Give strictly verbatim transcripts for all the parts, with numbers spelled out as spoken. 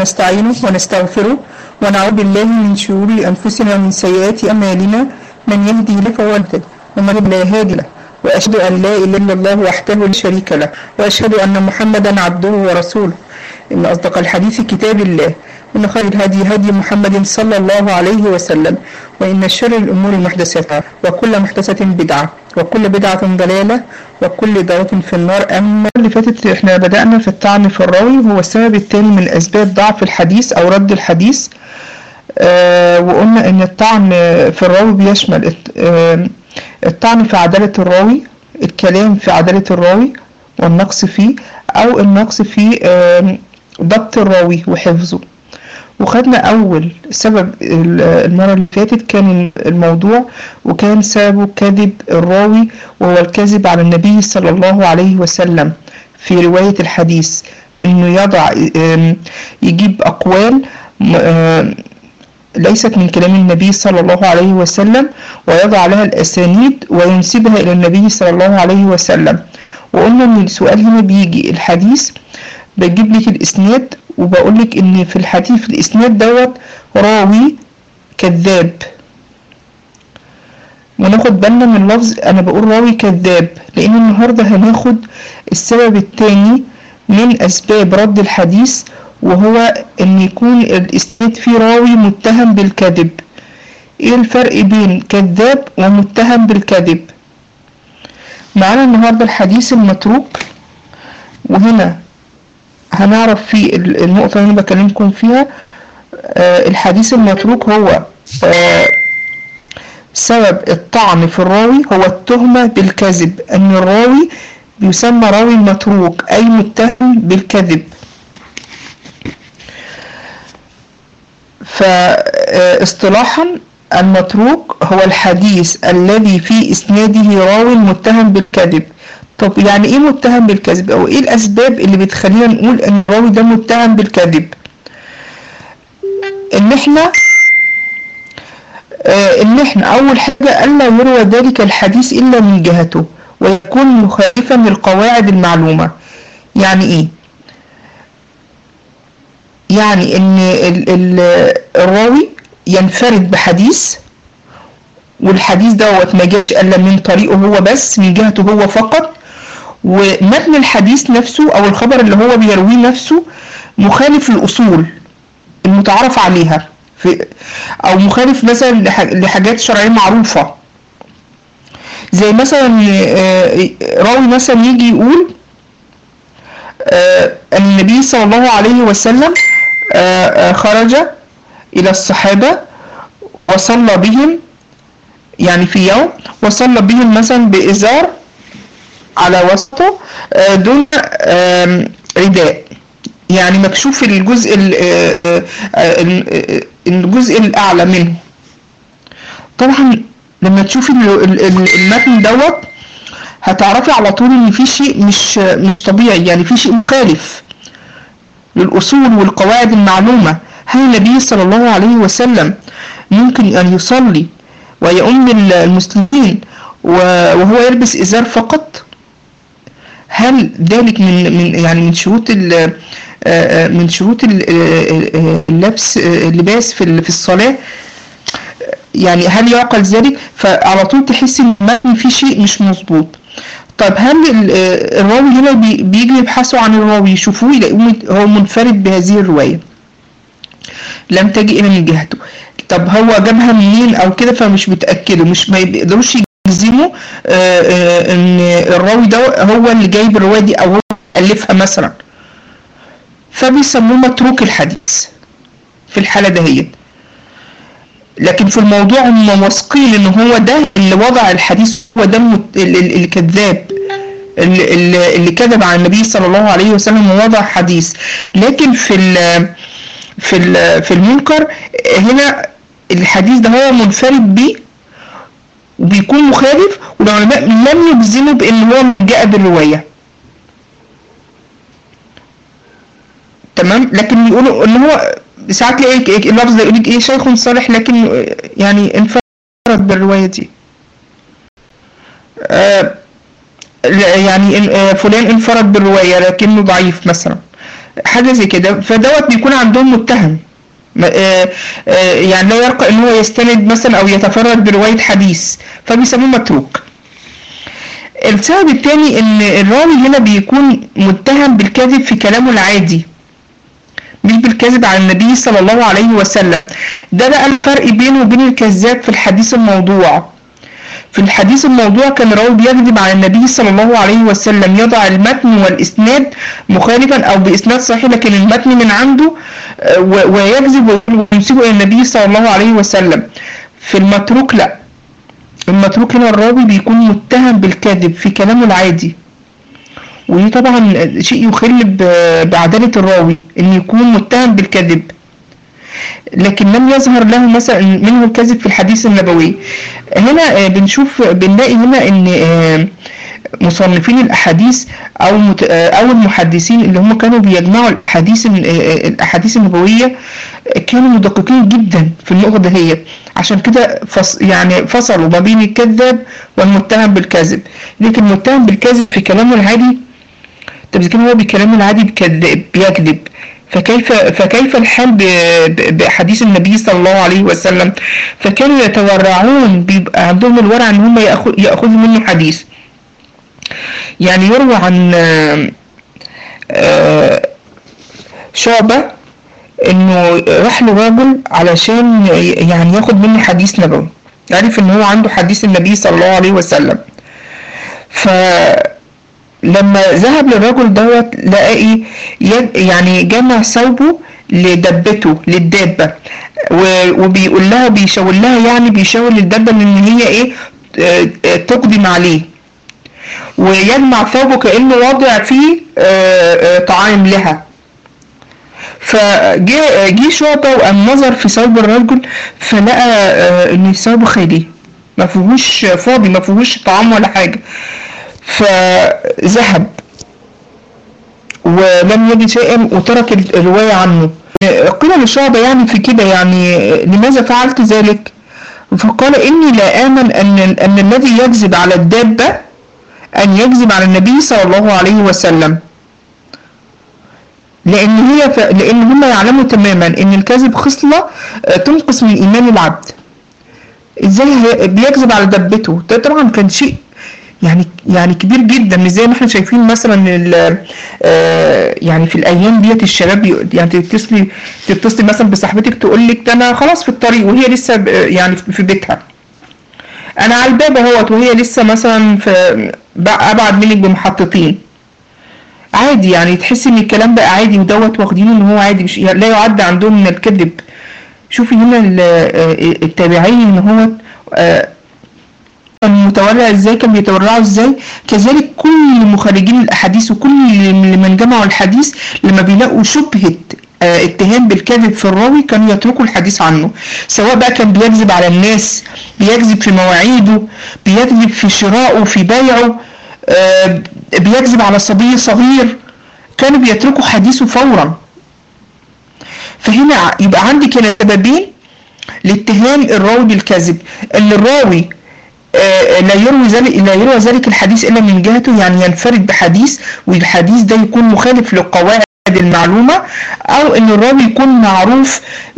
ونستعينه ونستغفره ونعوذ بالله من شرور أنفسنا ومن سيئات أعمالنا، من يهدي الله فهو المهتد ومن لا هادي له، وأشهد أن لا إله إلا الله وحده لا شريك له، وأشهد أن محمدا عبده ورسوله. إن أصدق الحديث كتاب الله، وإن خير الهدي هدي محمد صلى الله عليه وسلم، وإن شر الأمور محدثاتها، وكل محدثة بدعة، وكل بدعة ضلالة، وكل ضلالة في النار. أما اللي فاتت احنا بدأنا في الطعن في الراوي، هو السبب الثاني من أسباب ضعف الحديث أو رد الحديث. آه وقلنا إن الطعن في الراوي بيشمل آه الطعن في عدالة الراوي، الكلام في عدالة الراوي والنقص فيه، أو النقص في آه ضبط الراوي وحفظه. وخدنا أول سبب المرة اللي فاتت كان الموضوع، وكان سببه كذب الراوي، وهو الكذب على النبي صلى الله عليه وسلم في رواية الحديث، إنه يضع يجيب أقوال ليست من كلام النبي صلى الله عليه وسلم ويضع لها الأسانيد وينسبها إلى النبي صلى الله عليه وسلم. وقلنا إن السؤال هنا بيجي الحديث بجيب لك الإسناد، وبقول لك ان في الحديث في الاسناد دوت راوي كذاب، وناخد بالنا من لفظ انا بقول راوي كذاب، لان النهارده هناخد السبب الثاني من اسباب رد الحديث، وهو ان يكون الاسناد فيه راوي متهم بالكذب. ايه الفرق بين كذاب ومتهم بالكذب؟ معانا النهارده الحديث المتروك، وهنا هنعرف في النقطة اللي أنا بكلمكم فيها. آه الحديث المتروك هو آه سبب الطعن في الراوي هو التهمة بالكذب، أن الراوي بيسمى راوي متروك أي متهم بالكذب. فاصطلاحا المتروك هو الحديث الذي في إسناده راوي متهم بالكذب. طب يعني ايه متهم بالكذب، او ايه الاسباب اللي بتخلينا نقول ان الراوي ده متهم بالكذب؟ ان احنا آه ان احنا اول حاجة الا يروى ذلك الحديث الا من جهته، ويكون مخالفا للقواعد المعلومة. يعني ايه؟ يعني ان ال ال الراوي ينفرد بحديث، والحديث دوت ما جاش الا من طريقه هو بس، من جهته هو فقط، ومتن الحديث نفسه او الخبر اللي هو بيرويه نفسه مخالف للاصول المتعارف عليها، في او مخالف مثلا لحاجات شرعيه معروفه. زي مثلا راوي مثلا يجي يقول ان النبي صلى الله عليه وسلم خرج الى الصحابه وصلى بهم، يعني في يوم وصلى بهم مثلا بإزار على وسطه دون رداء، يعني مكشوف الجزء الجزء الأعلى منه. طبعا لما تشوفي المتن دوت هتعرفي على طول ان في شيء مش مش طبيعي، يعني في شيء مخالف للأصول والقواعد المعلومة. هل النبي صلى الله عليه وسلم ممكن أن يصلي ويؤم المسلمين وهو يلبس إزار فقط؟ هل ذلك من من يعني من شروط من شروط اللبس اللباس في في الصلاة؟ يعني هل يعقل ذلك؟ فعلى طول تحس ان المتن في شيء مش مظبوط. طب هل الراوي هنا بيجي يبحثوا عن الراوي يشوفوه يلاقوه هو منفرد بهذه الرواية لم تجي إلى من جهته؟ طب هو جابها منين او كده؟ فمش بيتاكدوا، مش ما بيقدروش يجزموا ان الراوي ده هو اللي جايب الروايه دي او هو الفها مثلا، فبيسموه متروك الحديث في الحاله دهيت. لكن في الموضوع هم واثقين ان هو ده اللي وضع الحديث، هو ده الكذاب اللي, اللي كذب على النبي صلى الله عليه وسلم ووضع حديث. لكن في ال في ال في المنكر هنا الحديث ده هو منفرد بيه وبيكون مخالف، والعلماء لم يجزموا بان هو جاء بالروايه، تمام. لكن يقولوا ان هو ساعات تلاقي اللفظ ده يقول لك ايه شيخ صالح لكن يعني انفرد بالروايه دي، آه يعني فلان انفرد بالروايه لكنه ضعيف مثلا. حاجة زي كده، فدوت بيكون عندهم متهم. آه، آه، يعني لا يرقى ان هو يستند مثلا او يتفرد برواية حديث، فبيسموه متروك. السبب الثاني ان الراوي هنا بيكون متهم بالكذب في كلامه العادي، مش بالكذب على النبي صلى الله عليه وسلم. ده بقى الفرق بينه وبين الكذاب في الحديث الموضوع. في الحديث الموضوع كان الراوي بيكذب على النبي صلى الله عليه وسلم، يضع المتن والإسناد مخالفا أو بإسناد صحيح لكن المتن من عنده، ويكذب وينسبه إلى النبي صلى الله عليه وسلم. في المتروك لا، المتروك هنا الراوي بيكون متهم بالكذب في كلامه العادي، ودي طبعا شيء يخل بعدالة الراوي ان يكون متهم بالكذب، لكن لم يظهر له مثلا منه الكذب في الحديث النبوي. هنا بنشوف بنلاقي هنا ان مصنفين الاحاديث او او المحدثين اللي هم كانوا بيجمعوا الاحاديث الاحاديث النبويه كانوا مدققين جدا في النقطه دي، عشان كده فص يعني فصلوا ما بين الكذاب والمتهم بالكذب. لكن المتهم بالكذب في كلامه العادي، طب اذا كان هو بكلامه العادي بيكذب، فكيف فكيف الحال بحديث النبي صلى الله عليه وسلم؟ فكانوا يتورعون، بيبقى عندهم الورع ان هم ياخذوا منه حديث. يعني يروى عن شعبة انه راح لراجل علشان يعني ياخد منه حديث نبوي، عرف ان هو عنده حديث النبي صلى الله عليه وسلم. ف لما ذهب للرجل دوت لقى ايه، يعني جمع ثوبه لدبته للدابة، وبيقول لها بيشاور لها يعني بيشاور للدابة ان هي ايه تقدم عليه، ويجمع ثوبه كأنه وضع فيه طعام لها. فجي شعبة وقام نظر في ثوب الرجل فلقى ان ثوبه خالي، ما فيهوش فاضي، ما فيهوش طعام ولا حاجة، فذهب ولم يجد شيئا وترك الرواية عنه. قيل لشعبة يعني في كده يعني لماذا فعلت ذلك؟ فقال إني لا آمن أن, أن الذي يكذب على الدابة أن يكذب على النبي صلى الله عليه وسلم، لأن هي ف... لأن هم يعلموا تماما أن الكذب خصلة تنقص من إيمان العبد. إزاي بيكذب على دبته؟ ده طبعا كان شيء يعني يعني كبير جدا، مش زي ما احنا شايفين مثلا يعني في الايام ديت الشباب يعني تتصلي تتصلي مثلا بصاحبتك تقول لك ده انا خلاص في الطريق وهي لسه يعني في بيتها، انا على الباب اهوت وهي لسه مثلا في ابعد منك بمحطتين، عادي يعني تحسي ان الكلام بقى عادي ودوت واخدينه ان هو عادي، مش لا يعد عندهم من الكذب. شوفي هنا التابعين ان هو المتورع ازاي كان بيتورعوا ازاي، كذلك كل مخرجين الاحاديث وكل من جمعوا الحديث لما بيلاقوا شبهة اه اتهام بالكذب في الراوي كانوا يتركوا الحديث عنه، سواء بقى كان بيكذب على الناس، بيكذب في مواعيده، بيكذب في شرائه في بيعه، اه بيكذب على صبي صغير، كانوا بيتركوا حديثه فورا. فهنا يبقى عندك هنا سببين لاتهام الراوي بالكذب، ان الراوي لا يروي ذلك لا يروى ذلك الحديث الا من جهته، يعني ينفرد بحديث والحديث ده يكون مخالف للقواعد المعلومه، او ان الراوي يكون معروف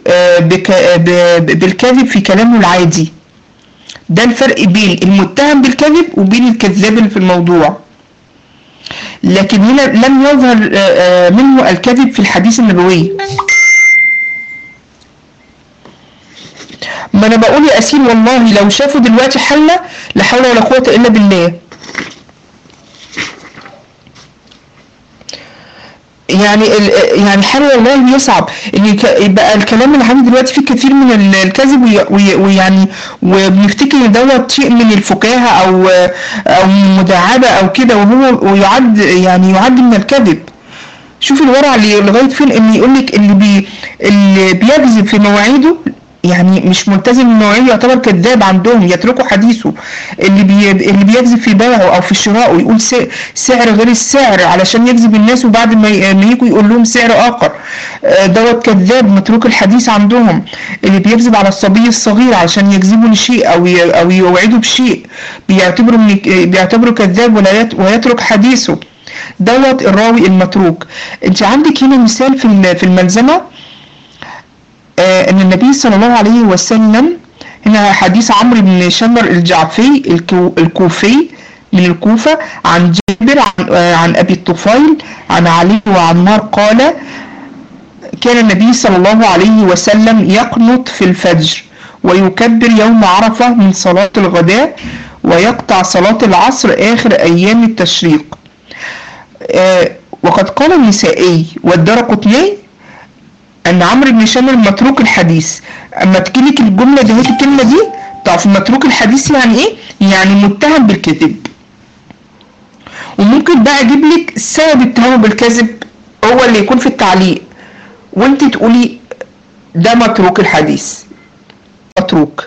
بالكذب في كلامه العادي. ده الفرق بين المتهم بالكذب وبين الكذاب اللي في الموضوع. لكن هنا لم يظهر منه الكذب في الحديث النبوي. ما انا بقول يا اسيل والله لو شافوا دلوقتي حلة لا حول ولا قوة الا بالله، يعني يعني حال والله يصعب ان يبقى الكلام اللي عندي دلوقتي فيه كثير من الكذب، ويعني وبنفتكر ان دوت شيء من الفكاهة او او مداعبة او كده، وهو ويعد يعني يعد من الكذب. شوف الورع اللي لغايه فين ان يقول لك اللي بي اللي بيكذب في مواعيده يعني مش ملتزم بالمواعيد يعتبر كذاب عندهم، يتركوا حديثه. اللي بي اللي بيكذب في بيعه او في شرائه ويقول سعر غير السعر علشان يجذب الناس، وبعد ما يجوا يقول لهم سعر اخر دوت كذاب متروك الحديث عندهم. اللي بيكذب على الصبي الصغير علشان يجذبوا لشيء او او يوعدوا بشيء بيعتبروا بيعتبروا كذاب ولا ويترك حديثه. دوت الراوي المتروك. انت عندك هنا مثال في في الملزمة، آه ان النبي صلى الله عليه وسلم، هنا حديث عمرو بن شمر الجعفي الكوفي من الكوفة عن جابر عن, آه عن أبي الطفيل عن علي وعمار قال: كان النبي صلى الله عليه وسلم يقنط في الفجر ويكبر يوم عرفة من صلاة الغداء ويقطع صلاة العصر آخر أيام التشريق. آه وقد قال النسائي والدارقطني أن عمرو بن شمر متروك الحديث. أما تجيلك الجملة دي، هات الكلمة دي، تعرف متروك الحديث يعني إيه؟ يعني متهم بالكذب. وممكن بقى أجيب لك سبب اتهامه بالكذب هو اللي يكون في التعليق، وانت تقولي ده متروك الحديث. متروك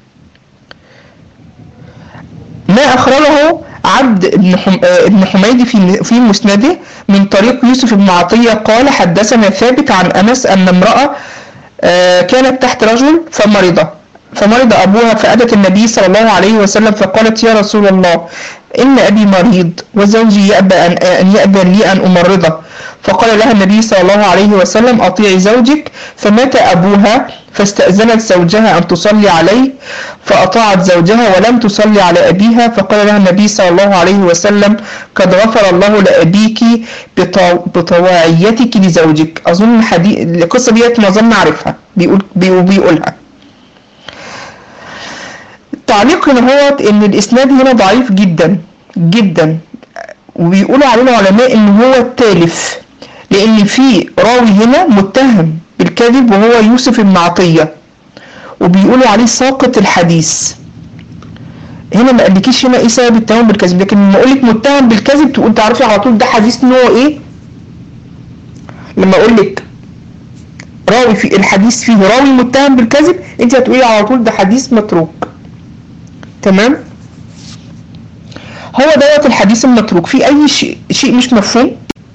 ما أخرجه عبد بن ابن حميد في في مسنده من طريق يوسف بن عطية قال: حدثنا ثابت عن أنس أن امرأة كانت تحت رجل فمرض فمرض أبوها فأتت النبي صلى الله عليه وسلم فقالت: يا رسول الله، إن أبي مريض وزوجي يأبى أن يأذن لي أن أمرضه. فقال لها النبي صلى الله عليه وسلم: أطيعي زوجك. فمات أبوها فاستأذنت زوجها أن تصلي عليه فأطاعت زوجها ولم تصلي على أبيها. فقال لها النبي صلى الله عليه وسلم: قد غفر الله لأبيك بطواعيتك لزوجك. أظن الحديث القصة ديت ما ظن أعرفها، بيقول بيقولها. التعليق هنا هو إن الإسناد هنا ضعيف جدا جدا، وبيقولوا عليه العلماء إن هو التالف، لأن في راوي هنا متهم بالكذب وهو يوسف بن عطية، وبيقولوا عليه ساقط الحديث. هنا ما قالكيش هنا ايه سبب التهم بالكذب، لكن لما اقول لك متهم بالكذب تقول تعرفي على طول ده حديث نوع ايه. لما اقول لك راوي في الحديث فيه راوي متهم بالكذب، انت هتقولي على طول ده حديث متروك. تمام؟ هو دوت الحديث المتروك. في اي شيء شيء مش مفهوم؟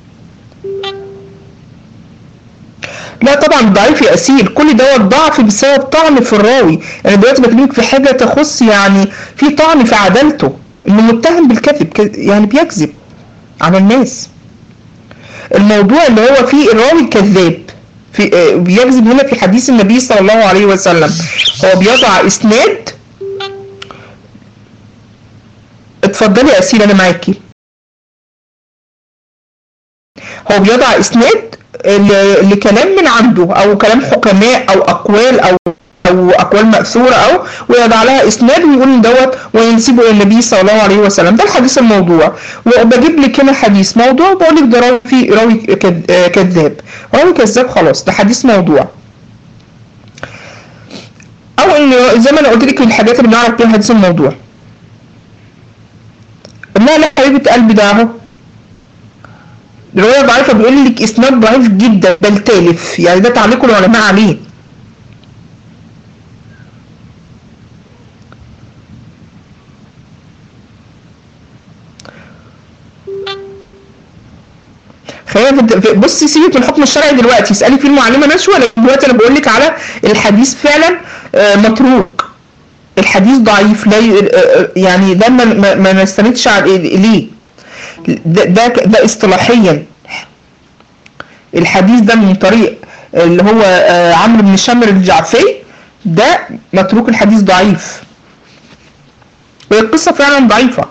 لا طبعا ضعيف يا اسير، كل دوت ضعف بسبب طعن في الراوي. انا دلوقتي بكلمك في حاجه تخص يعني في طعن في عدالته، انه متهم بالكذب، يعني بيكذب على الناس. الموضوع اللي هو فيه الراوي الكذاب في بيكذب هنا في حديث النبي صلى الله عليه وسلم. هو بيضع اسناد. اتفضلي يا اسير انا معاكي. هو بيضع اسناد لكلام من عنده او كلام حكماء او اقوال او او اقوال مأثورة او ويضع لها اسناد ويقول ان دوت وينسبه الى النبي صلى الله عليه وسلم. ده الحديث الموضوع. وبجيب لك هنا حديث موضوع بقول لك ده راوي في راوي كذاب، راوي كذاب، خلاص ده حديث موضوع. او ان زي ما انا قلت لك من الحاجات اللي بنعرف بيها حديث الموضوع. لا لا حبيبه قلبي، ده اهو الرواية ضعيفة، بيقول لك اسناد ضعيف جدا بل تالف، يعني ده تعليق العلماء عليه. خلينا بصي سيبك من الحكم الشرعي دلوقتي، اسالي فيه المعلمه نشوى، لكن دلوقتي انا بقول لك على الحديث فعلا متروك، الحديث ضعيف، لا يعني ده ما, ما نستندش ليه، ده, ده ده اصطلاحيا الحديث ده من طريق اللي هو عمرو بن شمر الجعفي، ده متروك الحديث ضعيف، والقصة فعلا ضعيفة.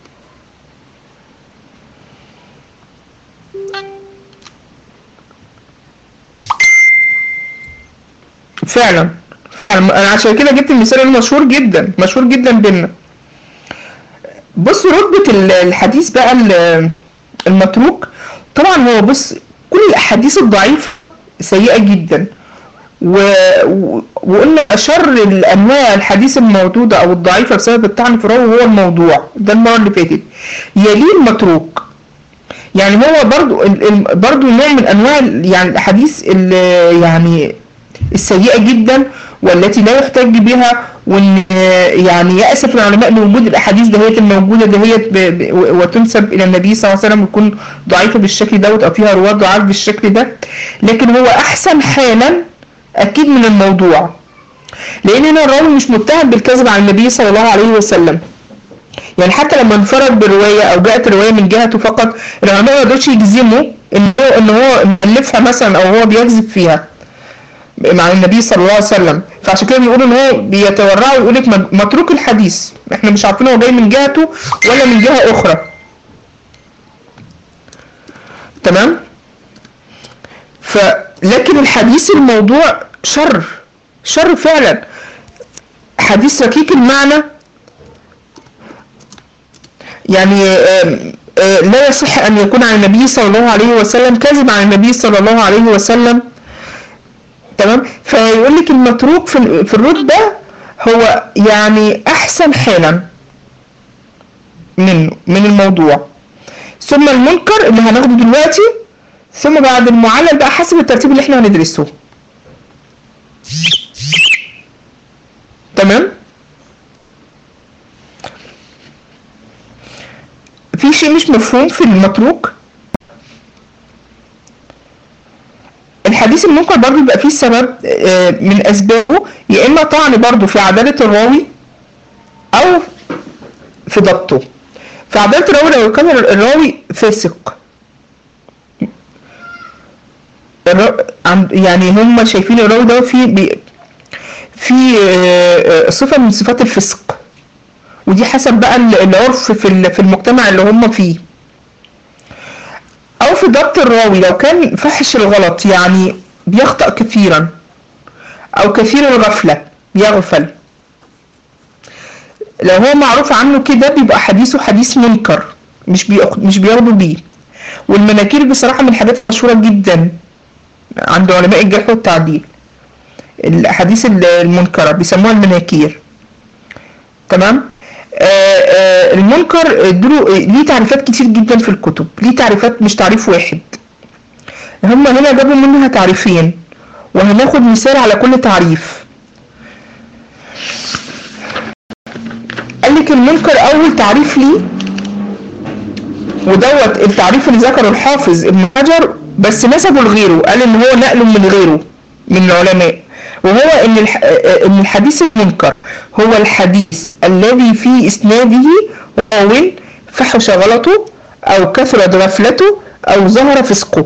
فعلا انا عشان كده جبت المثال المشهور جدا مشهور جدا بينا. بص رتبة الحديث بقى المتروك، طبعا هو بص كل الاحاديث الضعيفة سيئة جدا، و... وقلنا اشر الانواع الحديث الموجودة او الضعيفة بسبب الطعن في الراوي هو الموضوع، ده المرة اللي فاتت. يليه المتروك، يعني هو برضو برضو نوع من انواع يعني الاحاديث يعني السيئة جدا والتي لا يحتج بها، وان يعني يأسف العلماء لوجود الاحاديث دهيت الموجودة دهيت وتنسب الى النبي صلى الله عليه وسلم وتكون ضعيفة بالشكل دوت او فيها رواه ضعاف بالشكل ده. لكن هو احسن حالا اكيد من الموضوع، لان هنا الراوي مش متهم بالكذب عن النبي صلى الله عليه وسلم. يعني حتى لما انفرد بالروايه او جاءت الروايه من جهته فقط، العلماء ما يقدرش يجزموا ان هو ان هو مؤلفها مثلا او هو بيكذب فيها مع النبي صلى الله عليه وسلم. فعشان كده بيقولوا ان هو بيتورعوا ويقول لك متروك الحديث، احنا مش عارفين هو جاي من جهته ولا من جهه اخرى. تمام. فلكن الحديث الموضوع شر، شر فعلا، حديث ركيك المعنى، يعني لا يصح ان يكون عن النبي صلى الله عليه وسلم كذب عن النبي صلى الله عليه وسلم. تمام. فيقول لك المتروك في في الرتبه هو يعني احسن حالا منه من الموضوع، ثم المنكر اللي هناخده دلوقتي، ثم بعد المعلل بقى حسب الترتيب اللي احنا هندرسه. تمام. في شيء مش مفهوم في المتروك. الحديث المنكر برضو بيبقى فيه سبب من اسبابه، يا اما طعن برضو في عدالة الراوي او في ضبطه. في عدالة الراوي لو كان الراوي فاسق، يعني هم شايفين الراوي ده في في صفة من صفات الفسق، ودي حسب بقى العرف في في المجتمع اللي هم فيه. او في ضبط الراوي لو كان فحش الغلط، يعني بيخطأ كثيرا او كثير الغفلة بيغفل، لو هو معروف عنه كده بيبقى حديثه حديث منكر، مش بيأخذ مش بياخدوا بيه. والمناكير بصراحة من الحاجات المشهورة جدا عند علماء الجرح والتعديل، الاحاديث المنكرة بيسموها المناكير. تمام. آآ آآ المنكر ليه تعريفات كتير جدا في الكتب، ليه تعريفات مش تعريف واحد، هم هنا جابوا منها تعريفين وهناخد مثال على كل تعريف. قالك المنكر اول تعريف ليه، ودوت التعريف اللي ذكره الحافظ ابن حجر بس نسبه لغيره، قال ان هو نقل من غيره من العلماء، وهو ان ان الحديث المنكر هو الحديث الذي في اسناده راو فحش غلطه او كثرت غفلته او ظهر فسقه.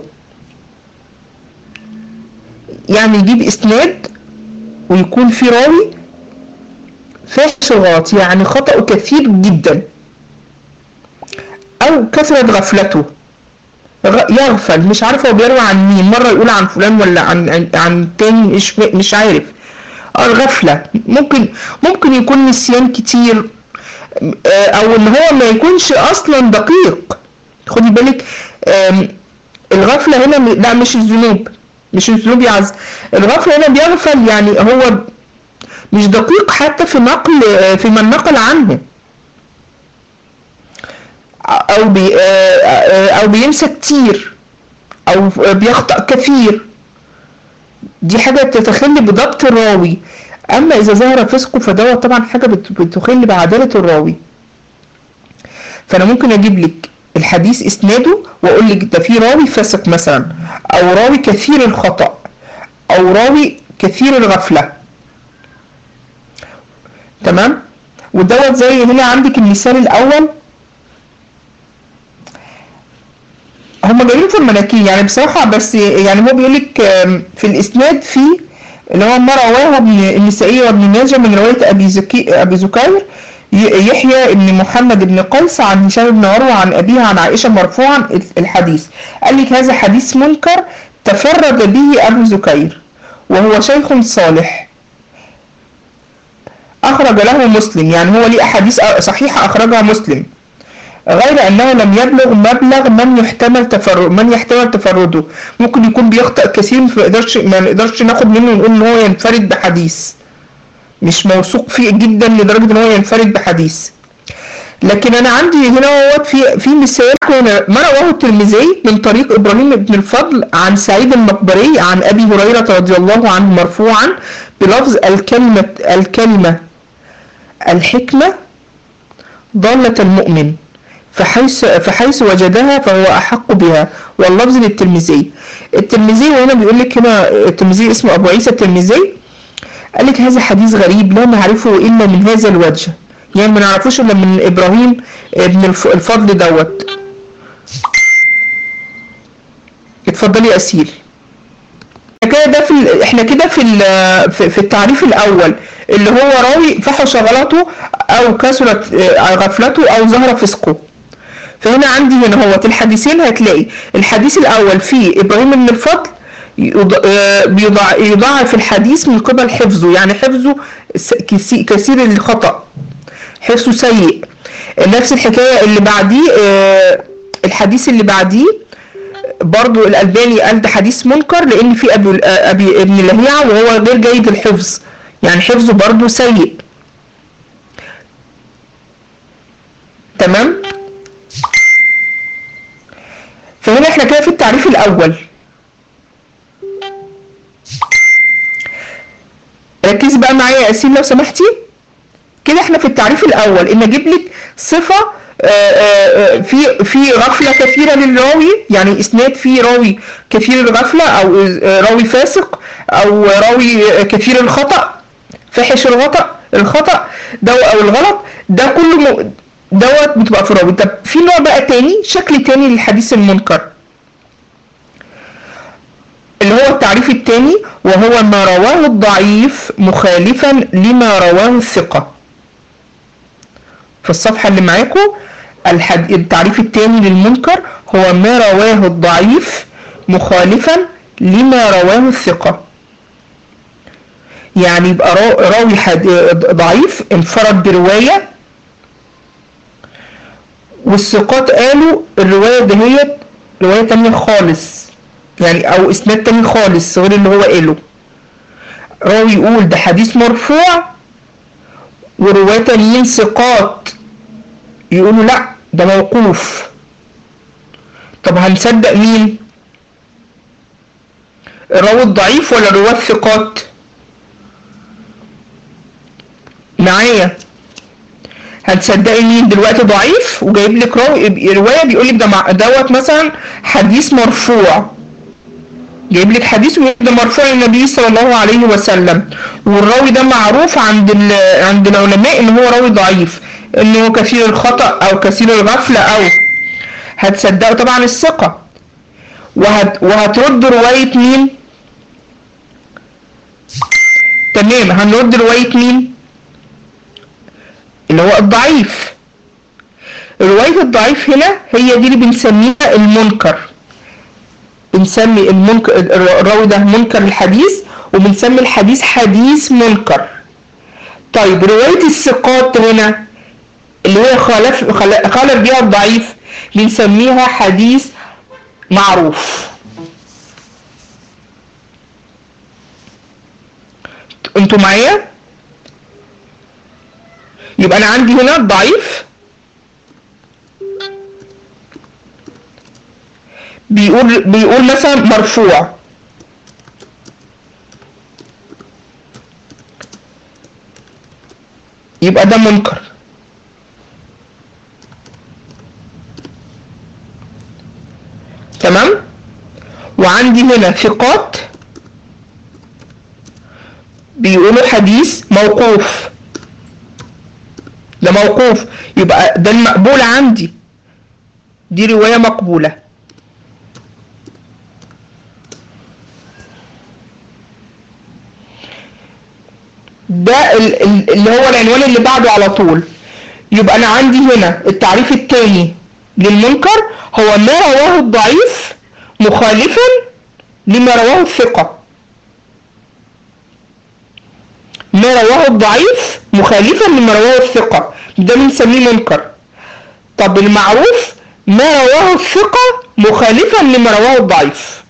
يعني يجيب اسناد ويكون في راوي فحش غلط، يعني خطأه كثير جدا، او كثرت غفلته، يغفل مش عارف هو بيروي عن مين، مره يقول عن فلان ولا عن عن تاني مش مش عارف. اه الغفله ممكن ممكن يكون نسيان كتير، او ان هو ما يكونش اصلا دقيق. خدي بالك الغفله هنا لا مش الذنوب، مش الذنوب يعز، الغفله هنا بيغفل يعني هو مش دقيق حتى في نقل في من نقل عنه، او بي او بينسى كتير او بيخطأ كثير، دي حاجة تتخلي بضبط الراوي. اما اذا ظهر فسقه فدوت طبعا حاجة بتخلي بعدالة الراوي. فانا ممكن اجيب لك الحديث اسناده واقول لك ده في راوي فاسق مثلا، او راوي كثير الخطأ، او راوي كثير الغفلة. تمام. ودوت زي هنا عندك المثال الاول، هم جايين في المناكير يعني بصراحة، بس يعني هو بيقولك في الإسناد في اللي هو ما رواه ابن النسائي وابن ماجه من رواية أبي زكي أبي زكير يحيى ابن محمد بن قيس عن هشام بن عروة عن أبيه عن عائشة مرفوعا الحديث. قال لك هذا حديث منكر تفرد به أبو زكير وهو شيخ صالح أخرج له مسلم، يعني هو ليه أحاديث صحيحة أخرجها مسلم، غير أنه لم يبلغ مبلغ من يحتمل تفرد من يحتمل تفرده. ممكن يكون بيخطئ كثير ما نقدرش ما نقدرش ناخد منه ونقول ان هو ينفرد بحديث، مش موثوق فيه جدا لدرجة ان هو ينفرد بحديث. لكن انا عندي هنا هو في في مثال ما رواه الترمذي من طريق ابراهيم بن الفضل عن سعيد المقبري عن ابي هريرة رضي الله عنه مرفوعا بلفظ الكلمة الكلمة الحكمة ضالة المؤمن فحيث فحيث وجدها فهو احق بها، واللفظ للترمذي. الترمذي وهنا بيقول لك هنا الترمذي اسمه ابو عيسى الترمذي، قال لك هذا حديث غريب لا نعرفه الا من هذا الوجه، يعني ما نعرفوش الا من ابراهيم ابن الفضل دوت. اتفضلي يا اسيل. كده ده في احنا كده في في التعريف الاول اللي هو راوي فحش غلطه او كثرت غفلته او ظهر فسقه. فهنا عندي هنا هو الحديثين هتلاقي الحديث الاول فيه ابراهيم بن الفضل يضاعف الحديث من قبل حفظه، يعني حفظه كثير الخطأ، حفظه سيء. نفس الحكاية اللي بعديه الحديث اللي بعديه برضو الألباني قال ده حديث منكر لأن في أبي, أبي ابن لهيعة وهو غير جيد الحفظ، يعني حفظه برضو سيء. تمام. فهنا احنا كده في التعريف الأول. ركزي بقى معايا يا أسيل لو سمحتي. كده احنا في التعريف الأول إن أجيب لك صفة في في غفلة كثيرة للراوي، يعني إسناد فيه راوي كثير الغفلة أو راوي فاسق أو راوي كثير الخطأ، فحش الخطأ الخطأ ده أو الغلط، ده كله دوت بتبقى في راوي. طب في نوع بقى تاني، شكل تاني للحديث المنكر اللي هو التعريف التاني، وهو ما رواه الضعيف مخالفا لما رواه الثقة. في الصفحة اللي معاكم التعريف التاني للمنكر هو ما رواه الضعيف مخالفا لما رواه الثقة. يعني يبقى راوي ضعيف انفرد برواية والثقات قالوا الرواية دهيت رواية تانية خالص، يعني او اسناد تاني خالص غير اللي هو قاله. راوي يقول ده حديث مرفوع ورواية تانيين ثقات يقولوا لا ده موقوف. طب هنصدق مين؟ الراوي الضعيف ولا الرواة الثقات؟ معايا هتصدقي مين دلوقتي؟ ضعيف وجايب لك راوي روايه بيقول لك ده دوت مثلا حديث مرفوع، جايب لك حديث ده مرفوع للنبي صلى الله عليه وسلم، والراوي ده معروف عند عند العلماء ان هو راوي ضعيف، انه كثير الخطأ او كثير الغفله. او هتصدقوا طبعا الثقه وهت وهترد روايه مين؟ تمام هنرد روايه مين؟ اللي هو الضعيف. رواية الضعيف هنا هي دي اللي بنسميها المنكر، بنسمي المنكر الراوي ده منكر الحديث وبنسمي الحديث حديث منكر. طيب رواية الثقات هنا اللي هي خالف خالف بيها الضعيف بنسميها حديث معروف. انتوا معايا؟ يبقى انا عندي هنا الضعيف بيقول بيقول مثلا مرفوع، يبقى ده منكر. تمام. وعندي هنا ثقات بيقولوا حديث موقوف، ده موقوف يبقى ده المقبول عندي، دي رواية مقبولة. ده اللي هو العنوان اللي بعده على طول. يبقى انا عندي هنا التعريف الثاني للمنكر هو ما رواه الضعيف مخالفا لما رواه الثقة. ما رواه الضعيف مخالفا لما رواه الثقة ده بنسميه منكر. طب المعروف ما رواه الثقة مخالفا لما رواه الضعيف.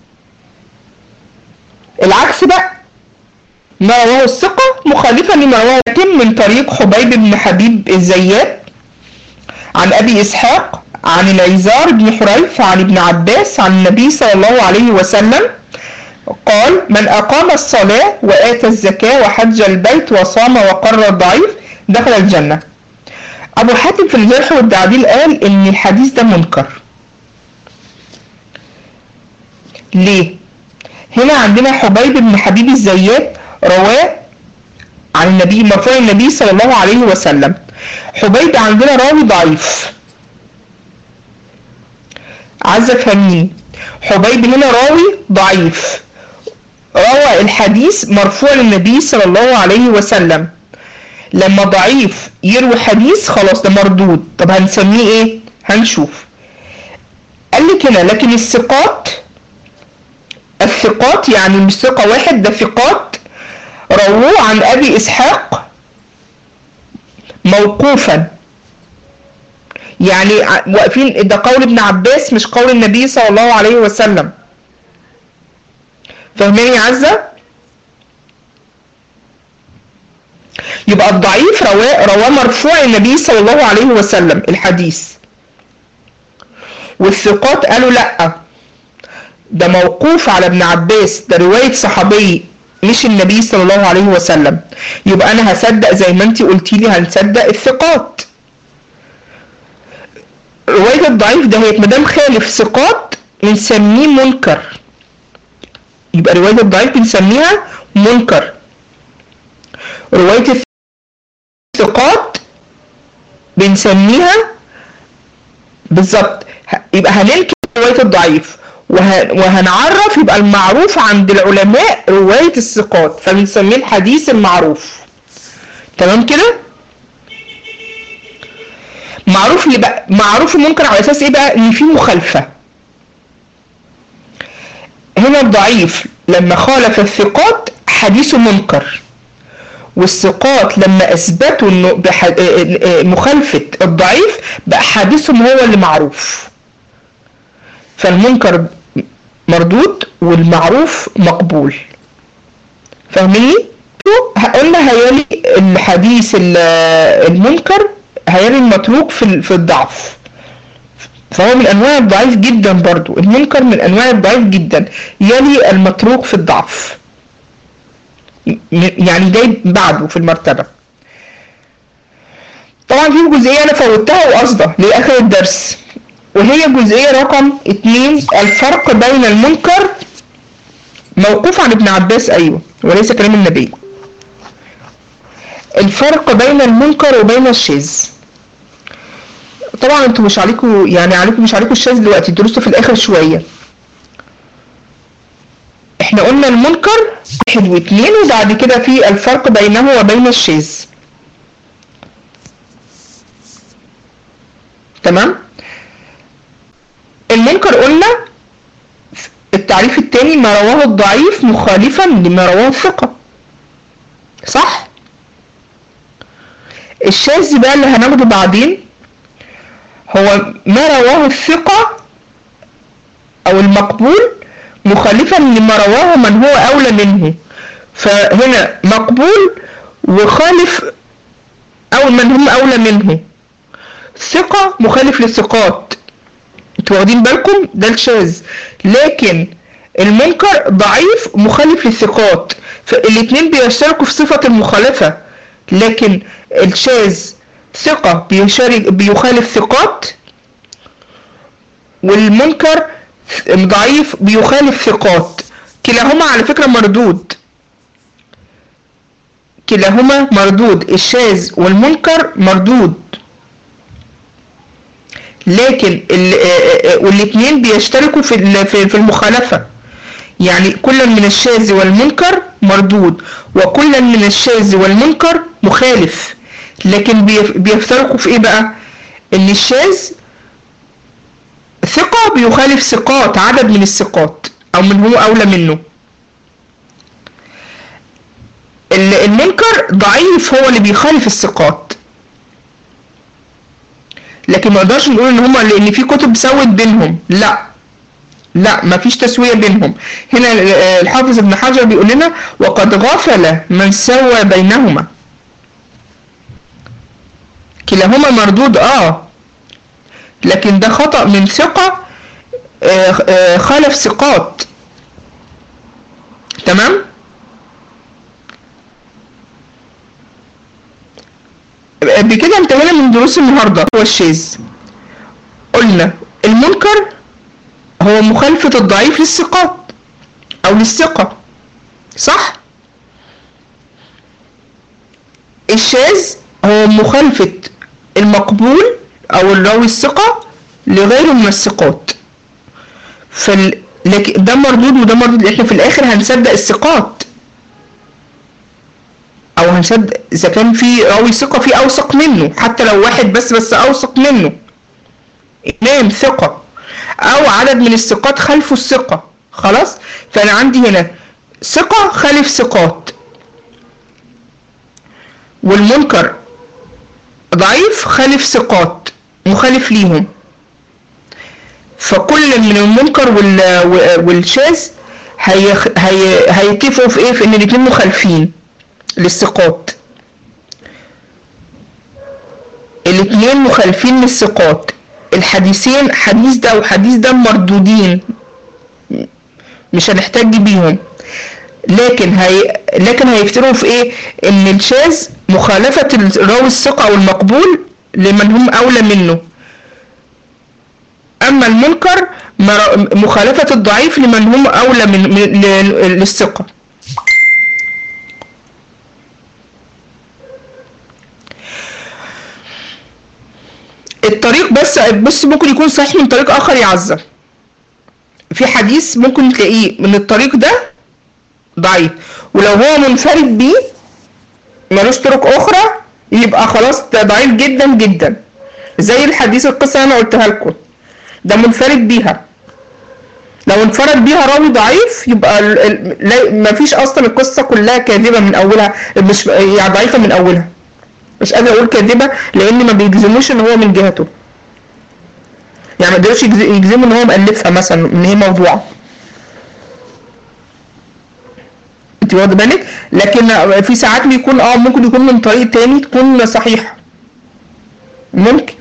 العكس بقى ما رواه الثقة مخالفا لما رواه يتم من طريق حبيب بن حبيب الزيات عن أبي إسحاق عن العزار بن حريث عن ابن عباس عن النبي صلى الله عليه وسلم قال من أقام الصلاة وآتى الزكاة وحج البيت وصام وقر الضعيف دخل الجنة. أبو حاتم في الجرح والتعديل قال إن الحديث ده منكر. ليه؟ هنا عندنا حبيب بن حبيب الزيات رواه عن النبي مرفوع النبي صلى الله عليه وسلم حبيب عندنا راوي ضعيف. عايزة فهميني، حبيب هنا راوي ضعيف، روى الحديث مرفوع للنبي صلى الله عليه وسلم. لما ضعيف يروي حديث خلاص ده مردود. طب هنسميه ايه؟ هنشوف. قال لك هنا لكن الثقات، الثقات يعني مش ثقة واحد، ده ثقات رووه عن ابي اسحاق موقوفا، يعني واقفين، ده قول ابن عباس مش قول النبي صلى الله عليه وسلم. فاهمين يا عزة؟ يبقى الضعيف رواه رواه مرفوع النبي صلى الله عليه وسلم الحديث، والثقات قالوا لا ده موقوف على ابن عباس، ده رواية صحابي مش النبي صلى الله عليه وسلم. يبقى انا هصدق زي ما انتي قلتي لي، هنصدق الثقات. رواية الضعيف ده هي مدام خالف ثقات بنسميه منكر، يبقى رواية الضعيف بنسميها منكر. رواية الثقات بنسميها بالظبط، يبقى هننكر رواية الضعيف وهنعرف يبقى المعروف عند العلماء رواية الثقات، فبنسميه الحديث المعروف. تمام كده؟ معروف اللي بقى معروف المنكر على اساس ايه بقى؟ ان في مخالفة. هنا الضعيف لما خالف الثقات حديثه منكر، والثقات لما اثبتوا انه مخالفة الضعيف بقى حديثهم هو اللي معروف. فالمنكر مردود والمعروف مقبول. فاهميني؟ قلنا هيالي الحديث المنكر هيالي المتروك في في الضعف، فهو من انواع الضعيف جدا. برضو المنكر من انواع الضعيف جدا، يلي المتروك في الضعف، يعني جاي بعده في المرتبة. طبعا في جزئية انا فوتها وقصده لاخر الدرس، وهي جزئية رقم اتنين، الفرق بين المنكر موقوف عن ابن عباس ايوه وليس كلام النبي. الفرق بين المنكر وبين الشاذ. طبعا انتوا مش عليكم، يعني عليكم مش عليكم الشاذ دلوقتي، درستوا في الاخر شوية. احنا قلنا المنكر واحد واثنين، وبعد كده في الفرق بينه وبين الشاذ. تمام؟ المنكر قلنا التعريف الثاني ما رواه الضعيف مخالفا لما رواه الثقة، صح؟ الشاذ بقى اللي هناخده بعدين هو ما رواه الثقة او المقبول مخالفا لما رواه من هو اولى منه. فهنا مقبول وخالف او من هم اولى منه، ثقة مخالف للثقات، انتوا واخدين بالكم؟ ده الشاذ. لكن المنكر ضعيف مخالف للثقات، فالاتنين بيشتركوا في صفة المخالفة. لكن الشاذ ثقة بيشارك بيخالف ثقات، والمنكر ضعيف بيخالف ثقات. كلاهما على فكرة مردود، كلاهما مردود، الشاذ والمنكر مردود، لكن والاثنين بيشتركوا في في المخالفة. يعني كل من الشاذ والمنكر مردود، وكل من الشاذ والمنكر مخالف، لكن بيفترقوا في ايه بقى؟ ان الشاذ ثقة بيخالف ثقات، عدد من الثقات او من هو اولى منه. المنكر ضعيف هو اللي بيخالف الثقات، لكن ما نقدرش نقول ان هما لان في كتب سوت بينهم، لا لا مفيش تسوية بينهم. هنا الحافظ ابن حجر بيقول لنا وقد غفل من سوى بينهما. كلاهما مردود اه، لكن ده خطأ من ثقة خالف ثقات. تمام؟ بكده انتهينا من دروس النهاردة. هو الشاذ قلنا المنكر هو مخالفة الضعيف للثقات او للثقة، صح؟ الشاذ هو مخالفة المقبول او الراوي الثقة لغيره من الثقات. فال... لكن ده مردود وده مردود، احنا في الاخر هنصدق الثقات او هنصدق اذا كان في راوي ثقة في اوثق منه، حتى لو واحد بس بس اوثق منه، امام ثقة او عدد من الثقات خلفوا الثقة. خلاص، فانا عندي هنا ثقة خالف ثقات، والمنكر ضعيف خالف ثقات مخالف ليهم، فكل من المنكر والشاذ هي هي هيتفقوا في ايه؟ في ان الاثنين مخالفين للثقات، الاثنين مخالفين للثقات. الحديثين، حديث ده وحديث ده مردودين مش هنحتاج بيهم، لكن هي لكن هيفترقوا في ايه؟ ان الشاذ مخالفة الراوي الثقة او المقبول لمن هم اولى منه، اما المنكر مخالفة الضعيف لمن هم اولى من للثقة. الطريق بس بس ممكن يكون صحيح من طريق اخر يعزم. في حديث ممكن تلاقيه من الطريق ده ضعيف، ولو هو منفرد بيه ملوش طرق اخرى يبقى خلاص ده ضعيف جدا جدا، زي الحديث القصة انا قلتها لكم ده منفرد بيها. لو انفرد بيها راوي ضعيف يبقى مفيش اصلا، القصة كلها كاذبة من اولها، مش يعني ضعيفة من اولها. مش قادر اقول كاذبة لان ما بيجزموش ان هو من جهته، يعني ما يقدرش يجزموا ان هو مؤلفها مثلا ان هي موضوعة، انت واخد بالك؟ لكن في ساعات بيكون اه ممكن يكون من طريق تاني تكون صحيحة ممكن،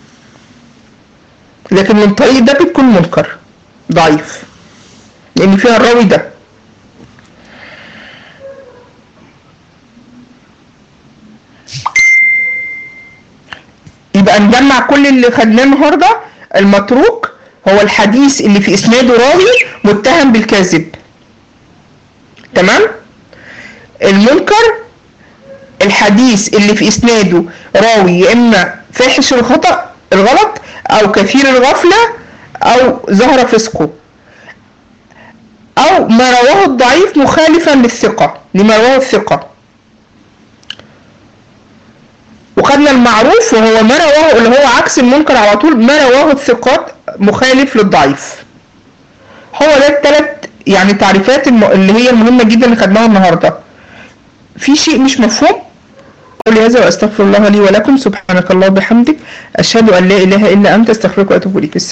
لكن من طريق ده بتكون منكر ضعيف لان فيها الراوي ده. يبقى نجمع كل اللي خدناه النهارده. المتروك هو الحديث اللي في اسناده راوي متهم بالكذب، تمام؟ المنكر الحديث اللي في اسناده راوي يا اما فاحش الخطأ الغلط او كثير الغفلة او ظهر فسقه، او ما رواه الضعيف مخالفا للثقة لما رواه الثقة. وخدنا المعروف وهو ما رواه اللي هو عكس المنكر على طول، ما رواه الثقات مخالف للضعيف. هو ده الثلاث يعني تعريفات اللي هي المهمة جدا اللي خدناها النهاردة. في شيء مش مفهوم؟ قولي هذا واستغفر الله لي ولكم. سبحانك الله وبحمدك، اشهد ان لا اله الا انت، استغفرك واتوب اليك.